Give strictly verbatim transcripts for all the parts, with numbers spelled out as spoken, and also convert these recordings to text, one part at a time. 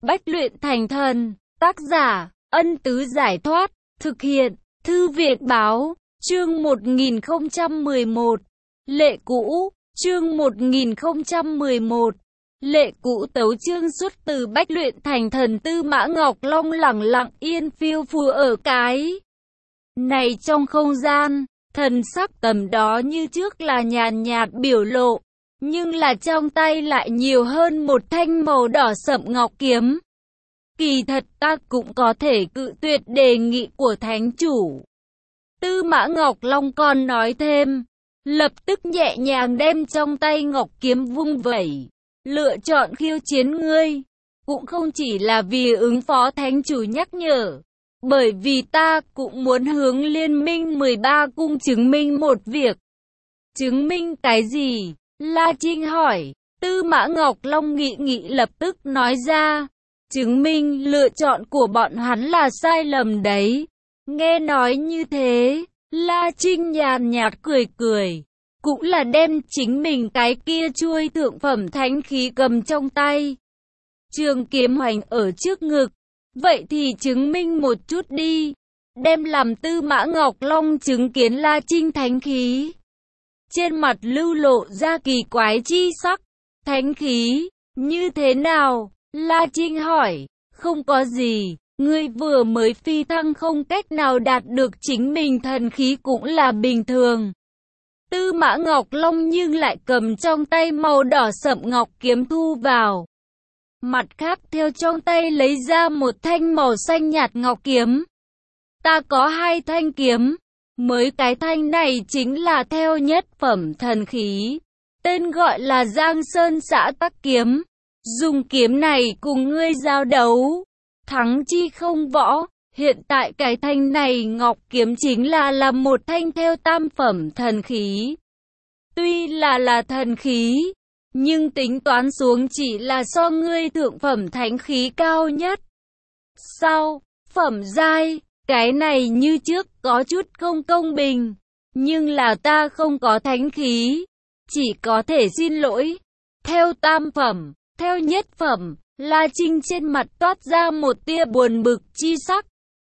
Bách luyện thành thần. Tác giả, Ân Tứ Giải Thoát. Thực hiện, Thư viện báo. Chương một nghìn không trăm mười một. Lệ cũ. Chương một nghìn không trăm mười một. Lệ cũ tấu chương xuất từ Bách luyện thành thần. Tư Mã Ngọc Long lẳng lặng yên phiêu phù ở cái này trong không gian. Thần sắc tầm đó như trước là nhàn nhạt biểu lộ, nhưng là trong tay lại nhiều hơn một thanh màu đỏ sậm ngọc kiếm. Kỳ thật ta cũng có thể cự tuyệt đề nghị của thánh chủ. Tư Mã Ngọc Long còn nói thêm, lập tức nhẹ nhàng đem trong tay ngọc kiếm vung vẩy, lựa chọn khiêu chiến ngươi, cũng không chỉ là vì ứng phó thánh chủ nhắc nhở, bởi vì ta cũng muốn hướng liên minh mười ba cung chứng minh một việc. Chứng minh cái gì? La Trinh hỏi. Tư Mã Ngọc Long nghị nghị lập tức nói ra, chứng minh lựa chọn của bọn hắn là sai lầm đấy. Nghe nói như thế, La Trinh nhàn nhạt cười cười, cũng là đem chính mình cái kia chuôi thượng phẩm thánh khí cầm trong tay. Trường kiếm hoành ở trước ngực, vậy thì chứng minh một chút đi. Đem làm Tư Mã Ngọc Long chứng kiến La Trinh thánh khí, trên mặt lưu lộ ra kỳ quái chi sắc. Thánh khí, như thế nào? La Trinh hỏi. Không có gì, ngươi vừa mới phi thăng không cách nào đạt được chính mình thần khí cũng là bình thường. Tư Mã Ngọc Long nhưng lại cầm trong tay màu đỏ sậm ngọc kiếm thu vào. Mặt khác theo trong tay lấy ra một thanh màu xanh nhạt ngọc kiếm. Ta có hai thanh kiếm, mới cái thanh này chính là theo nhất phẩm thần khí, tên gọi là Giang Sơn Xã Tắc Kiếm. Dùng kiếm này cùng ngươi giao đấu, thắng chi không võ. Hiện tại cái thanh này ngọc kiếm chính là là một thanh theo tam phẩm thần khí. Tuy là là thần khí, nhưng tính toán xuống chỉ là so ngươi thượng phẩm thánh khí cao nhất. Sao? Phẩm giai, cái này như trước có chút không công bình, nhưng là ta không có thánh khí, chỉ có thể xin lỗi. Theo tam phẩm, theo nhất phẩm, La Trinh trên mặt toát ra một tia buồn bực chi sắc.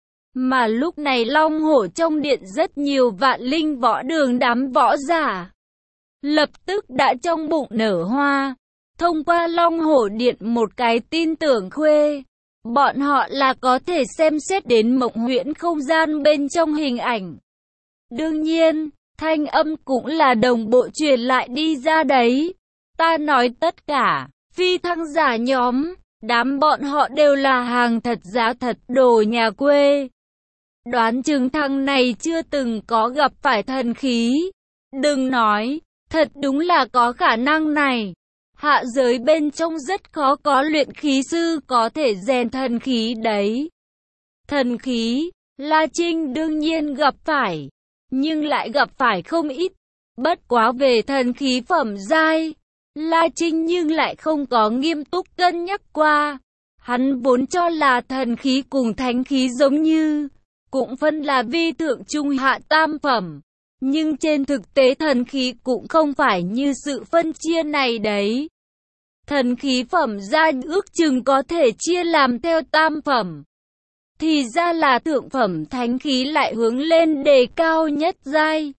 Mà lúc này Long Hổ trong điện rất nhiều vạn linh võ đường đám võ giả, lập tức đã trong bụng nở hoa. Thông qua Long Hổ điện một cái tin tưởng khuê, bọn họ là có thể xem xét đến mộng huyễn không gian bên trong hình ảnh. Đương nhiên, thanh âm cũng là đồng bộ truyền lại đi ra đấy. Ta nói tất cả phi thăng giả nhóm, đám bọn họ đều là hàng thật giá thật đồ nhà quê. Đoán chừng thằng này chưa từng có gặp phải thần khí. Đừng nói, thật đúng là có khả năng này. Hạ giới bên trong rất khó có luyện khí sư có thể rèn thần khí đấy. Thần khí, La Trinh đương nhiên gặp phải, nhưng lại gặp phải không ít. Bất quá về thần khí phẩm giai, La Trinh nhưng lại không có nghiêm túc cân nhắc qua. Hắn vốn cho là thần khí cùng thánh khí giống như, cũng phân là vi thượng trung hạ tam phẩm. Nhưng trên thực tế thần khí cũng không phải như sự phân chia này đấy. Thần khí phẩm giai ước chừng có thể chia làm theo tam phẩm. Thì ra là thượng phẩm thánh khí lại hướng lên đề cao nhất giai.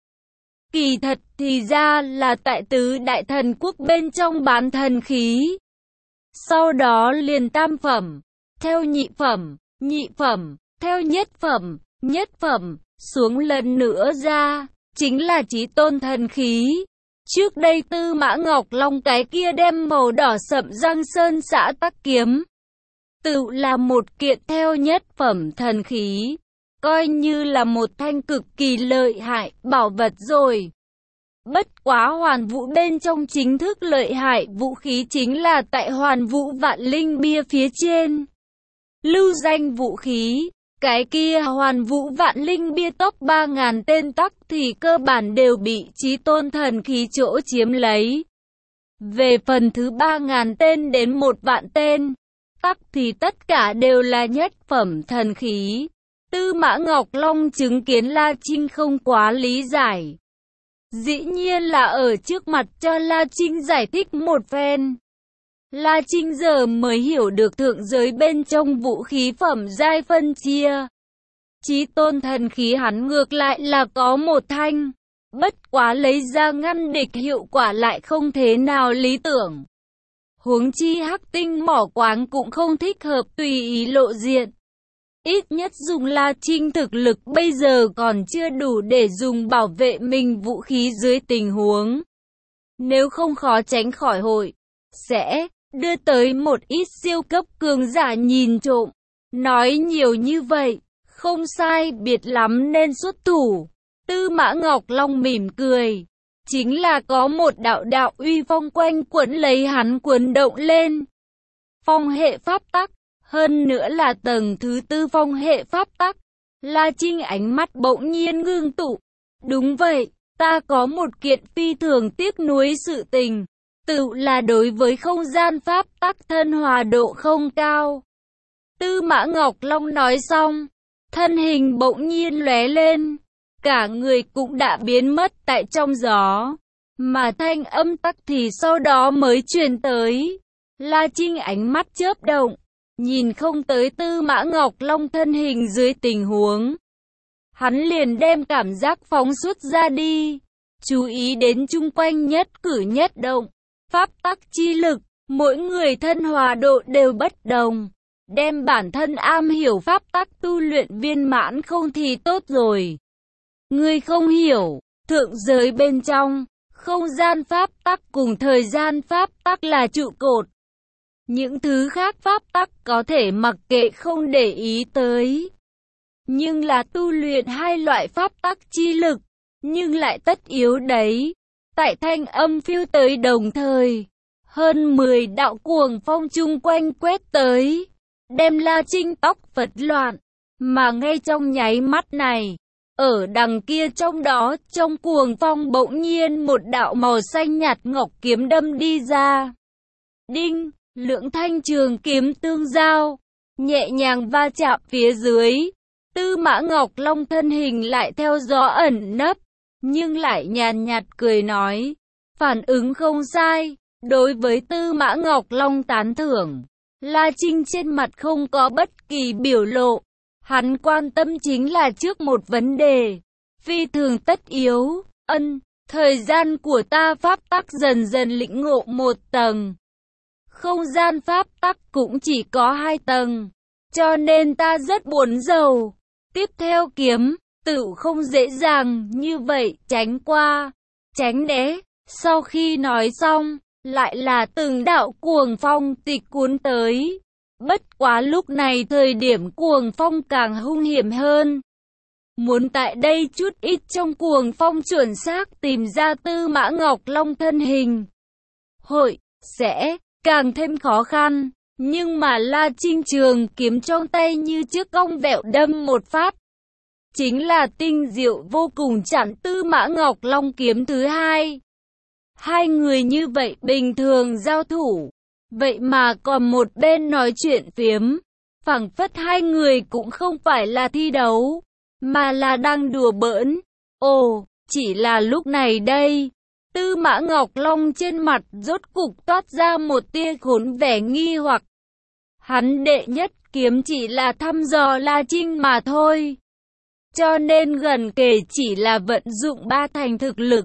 Kỳ thật thì ra là tại tứ đại thần quốc bên trong bán thần khí. Sau đó liền tam phẩm, theo nhị phẩm, nhị phẩm, theo nhất phẩm, nhất phẩm, xuống lần nữa ra, chính là chí tôn thần khí. Trước đây Tư Mã Ngọc Long cái kia đem màu đỏ sậm Giang Sơn Xã Tắc Kiếm, tự là một kiện theo nhất phẩm thần khí, coi như là một thanh cực kỳ lợi hại bảo vật rồi. Bất quá Hoàn Vũ bên trong chính thức lợi hại vũ khí chính là tại Hoàn Vũ Vạn Linh bia phía trên lưu danh vũ khí. Cái kia Hoàn Vũ Vạn Linh bia top ba ngàn tên tắc thì cơ bản đều bị chí tôn thần khí chỗ chiếm lấy. Về phần thứ ba ngàn tên đến một vạn tên tắc thì tất cả đều là nhất phẩm thần khí. Tư Mã Ngọc Long chứng kiến La Trinh không quá lý giải, dĩ nhiên là ở trước mặt cho La Trinh giải thích một phen. La Trinh giờ mới hiểu được thượng giới bên trong vũ khí phẩm giai phân chia. Chí tôn thần khí hắn ngược lại là có một thanh, bất quá lấy ra ngăn địch hiệu quả lại không thế nào lý tưởng. Huống chi hắc tinh mỏ quáng cũng không thích hợp tùy ý lộ diện. Ít nhất dùng La Trinh thực lực bây giờ còn chưa đủ để dùng bảo vệ mình vũ khí dưới tình huống. Nếu không khó tránh khỏi hội, sẽ đưa tới một ít siêu cấp cường giả nhìn trộm. Nói nhiều như vậy, không sai biệt lắm nên xuất thủ. Tư Mã Ngọc Long mỉm cười. Chính là có một đạo đạo uy phong quanh quẩn lấy hắn cuốn động lên. Phong hệ pháp tắc, hơn nữa là tầng thứ tư phong hệ pháp tắc. La Trinh ánh mắt bỗng nhiên ngưng tụ. Đúng vậy, ta có một kiện phi thường tiếc nuối sự tình. Tự là đối với không gian pháp tắc thân hòa độ không cao. Tư Mã Ngọc Long nói xong, thân hình bỗng nhiên lóe lên. Cả người cũng đã biến mất tại trong gió. Mà thanh âm tắc thì sau đó mới truyền tới. La Trinh ánh mắt chớp động. Nhìn không tới Tư Mã Ngọc Long thân hình dưới tình huống. Hắn liền đem cảm giác phóng xuất ra đi. Chú ý đến chung quanh nhất cử nhất động. Pháp tắc chi lực, mỗi người thân hòa độ đều bất đồng. Đem bản thân am hiểu pháp tắc tu luyện viên mãn không thì tốt rồi. Ngươi không hiểu, thượng giới bên trong, không gian pháp tắc cùng thời gian pháp tắc là trụ cột. Những thứ khác pháp tắc có thể mặc kệ không để ý tới. Nhưng là tu luyện hai loại pháp tắc chi lực, nhưng lại tất yếu đấy. Tại thanh âm phiêu tới đồng thời, hơn mười đạo cuồng phong chung quanh quét tới, đem La Trinh tóc phật loạn. Mà ngay trong nháy mắt này, ở đằng kia trong đó, trong cuồng phong bỗng nhiên một đạo màu xanh nhạt ngọc kiếm đâm đi ra. Đinh, lưỡng thanh trường kiếm tương giao, nhẹ nhàng va chạm phía dưới. Tư Mã Ngọc Long thân hình lại theo gió ẩn nấp, nhưng lại nhàn nhạt cười nói, phản ứng không sai. Đối với Tư Mã Ngọc Long tán thưởng, La Trinh trên mặt không có bất kỳ biểu lộ. Hắn quan tâm chính là trước một vấn đề, phi thường tất yếu, ân, thời gian của ta pháp tắc dần dần lĩnh ngộ một tầng. Không gian pháp tắc cũng chỉ có hai tầng, cho nên ta rất buồn rầu. Tiếp theo kiếm, tự không dễ dàng như vậy tránh qua, tránh né. Sau khi nói xong, lại là từng đạo cuồng phong tịch cuốn tới. Bất quá lúc này thời điểm cuồng phong càng hung hiểm hơn. Muốn tại đây chút ít trong cuồng phong chuẩn xác tìm ra Tư Mã Ngọc Long thân hình, hội, sẽ càng thêm khó khăn. Nhưng mà La Trinh trường kiếm trong tay như chiếc cong vẹo đâm một phát. Chính là tinh diệu vô cùng chặn Tư Mã Ngọc Long kiếm thứ hai. Hai người như vậy bình thường giao thủ, vậy mà còn một bên nói chuyện phiếm. Phảng phất hai người cũng không phải là thi đấu, mà là đang đùa bỡn. Ồ, chỉ là lúc này đây, Tư Mã Ngọc Long trên mặt rốt cục toát ra một tia khốn vẻ nghi hoặc. Hắn đệ nhất kiếm chỉ là thăm dò La Trinh mà thôi, cho nên gần kể chỉ là vận dụng ba thành thực lực.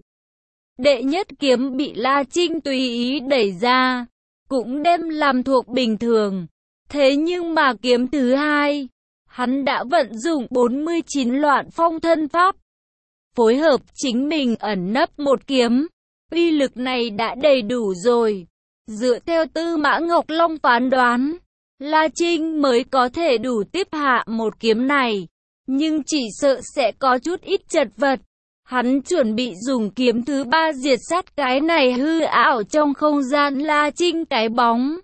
Đệ nhất kiếm bị La Trinh tùy ý đẩy ra, cũng đem làm thuộc bình thường. Thế nhưng mà kiếm thứ hai, hắn đã vận dụng bốn mươi chín loạn phong thân pháp, phối hợp chính mình ẩn nấp một kiếm. Uy lực này đã đầy đủ rồi. Dựa theo Tư Mã Ngọc Long phán đoán, La Trinh mới có thể đủ tiếp hạ một kiếm này, nhưng chỉ sợ sẽ có chút ít chật vật. Hắn chuẩn bị dùng kiếm thứ ba diệt sát cái này hư ảo trong không gian La Trinh cái bóng.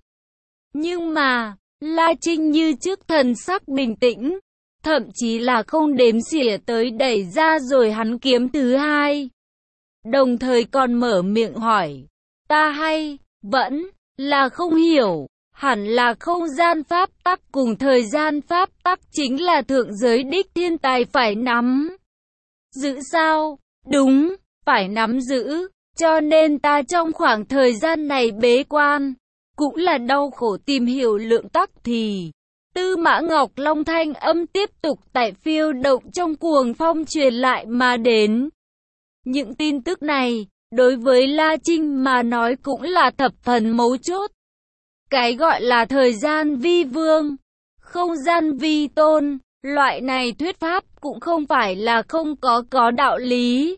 Nhưng mà, La Trinh như trước thần sắc bình tĩnh, thậm chí là không đếm xỉa tới đẩy ra rồi hắn kiếm thứ hai. Đồng thời còn mở miệng hỏi, ta hay, vẫn, là không hiểu, hẳn là không gian pháp tắc cùng thời gian pháp tắc chính là thượng giới đích thiên tài phải nắm giữ sao? Đúng, phải nắm giữ, cho nên ta trong khoảng thời gian này bế quan, cũng là đau khổ tìm hiểu lượng tắc thì Tư Mã Ngọc Long thanh âm tiếp tục tại phiêu động trong cuồng phong truyền lại mà đến. Những tin tức này, đối với La Trinh mà nói cũng là thập phần mấu chốt. Cái gọi là thời gian vi vương, không gian vi tôn, loại này thuyết pháp cũng không phải là không có có đạo lý.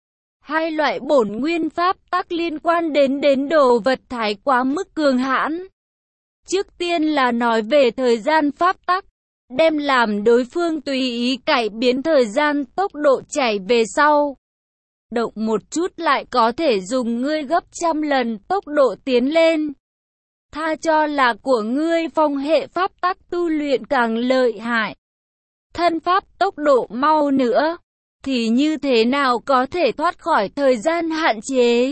Hai loại bổn nguyên pháp tắc liên quan đến đến đồ vật thái quá mức cường hãn. Trước tiên là nói về thời gian pháp tắc, đem làm đối phương tùy ý cải biến thời gian tốc độ chảy về sau. Động một chút lại có thể dùng ngươi gấp trăm lần tốc độ tiến lên. Tha cho là của ngươi phong hệ pháp tắc tu luyện càng lợi hại. Thân pháp tốc độ mau nữa, thì như thế nào có thể thoát khỏi thời gian hạn chế.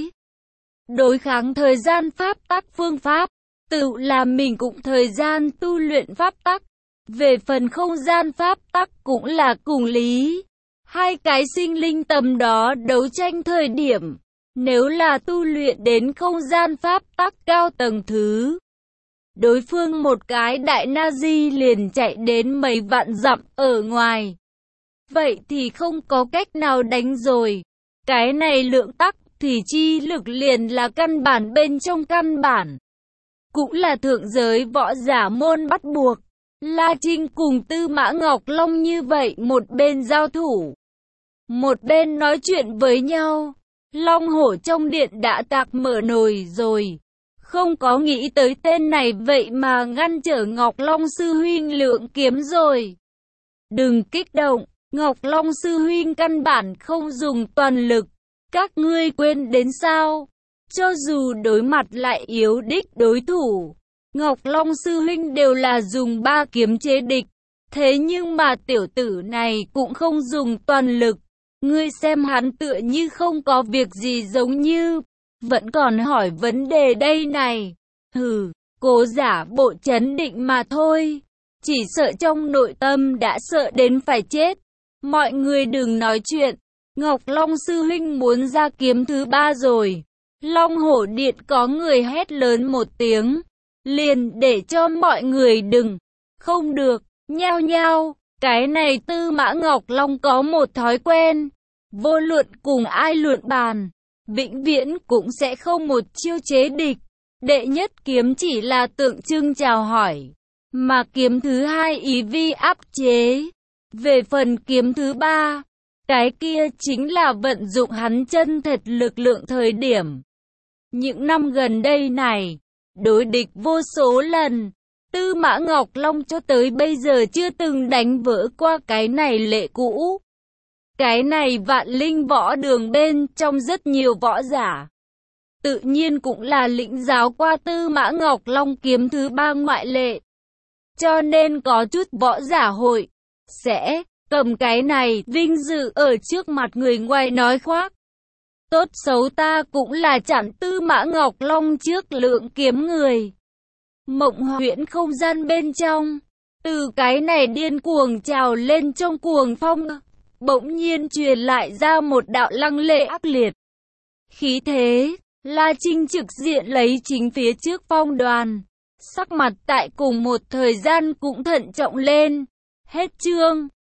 Đối kháng thời gian pháp tắc phương pháp, tự làm mình cũng thời gian tu luyện pháp tắc. Về phần không gian pháp tắc cũng là cùng lý. Hai cái sinh linh tầm đó đấu tranh thời điểm, nếu là tu luyện đến không gian pháp tắc cao tầng thứ, đối phương một cái đại Nazi liền chạy đến mấy vạn dặm ở ngoài. Vậy thì không có cách nào đánh rồi. Cái này lượng tắc thì chi lực liền là căn bản bên trong căn bản. Cũng là thượng giới võ giả môn bắt buộc. La Trinh cùng Tư Mã Ngọc Long như vậy một bên giao thủ, một bên nói chuyện với nhau. Long hổ trong điện đã tạc mở nồi rồi. Không có nghĩ tới tên này vậy mà ngăn trở Ngọc Long sư huynh lượng kiếm rồi. Đừng kích động, Ngọc Long sư huynh căn bản không dùng toàn lực. Các ngươi quên đến sao? Cho dù đối mặt lại yếu đích đối thủ, Ngọc Long sư huynh đều là dùng ba kiếm chế địch. Thế nhưng mà tiểu tử này cũng không dùng toàn lực. Ngươi xem hắn tựa như không có việc gì giống như vẫn còn hỏi vấn đề đây này. Hừ, cố giả bộ chấn định mà thôi. Chỉ sợ trong nội tâm đã sợ đến phải chết. Mọi người đừng nói chuyện. Ngọc Long sư huynh muốn ra kiếm thứ ba rồi. Long hổ điện có người hét lớn một tiếng. Liền để cho mọi người đừng. Không được, nhao nhao. Cái này Tư Mã Ngọc Long có một thói quen. Vô luận cùng ai luận bàn, vĩnh viễn cũng sẽ không một chiêu chế địch. Đệ nhất kiếm chỉ là tượng trưng chào hỏi, mà kiếm thứ hai ý vi áp chế. Về phần kiếm thứ ba, cái kia chính là vận dụng hắn chân thật lực lượng thời điểm. Những năm gần đây này, đối địch vô số lần, Tư Mã Ngọc Long cho tới bây giờ chưa từng đánh vỡ qua cái này lệ cũ. Cái này vạn linh võ đường bên trong rất nhiều võ giả, tự nhiên cũng là lĩnh giáo qua Tư Mã Ngọc Long kiếm thứ ba ngoại lệ. Cho nên có chút võ giả hội sẽ cầm cái này vinh dự ở trước mặt người ngoài nói khoác. Tốt xấu ta cũng là chặn Tư Mã Ngọc Long trước lượng kiếm người. Mộng huyễn không gian bên trong, từ cái này điên cuồng trào lên trong cuồng phong, bỗng nhiên truyền lại ra một đạo lăng lệ ác liệt khí thế. La Trinh trực diện lấy chính phía trước phong đoàn, sắc mặt tại cùng một thời gian cũng thận trọng lên. Hết chương.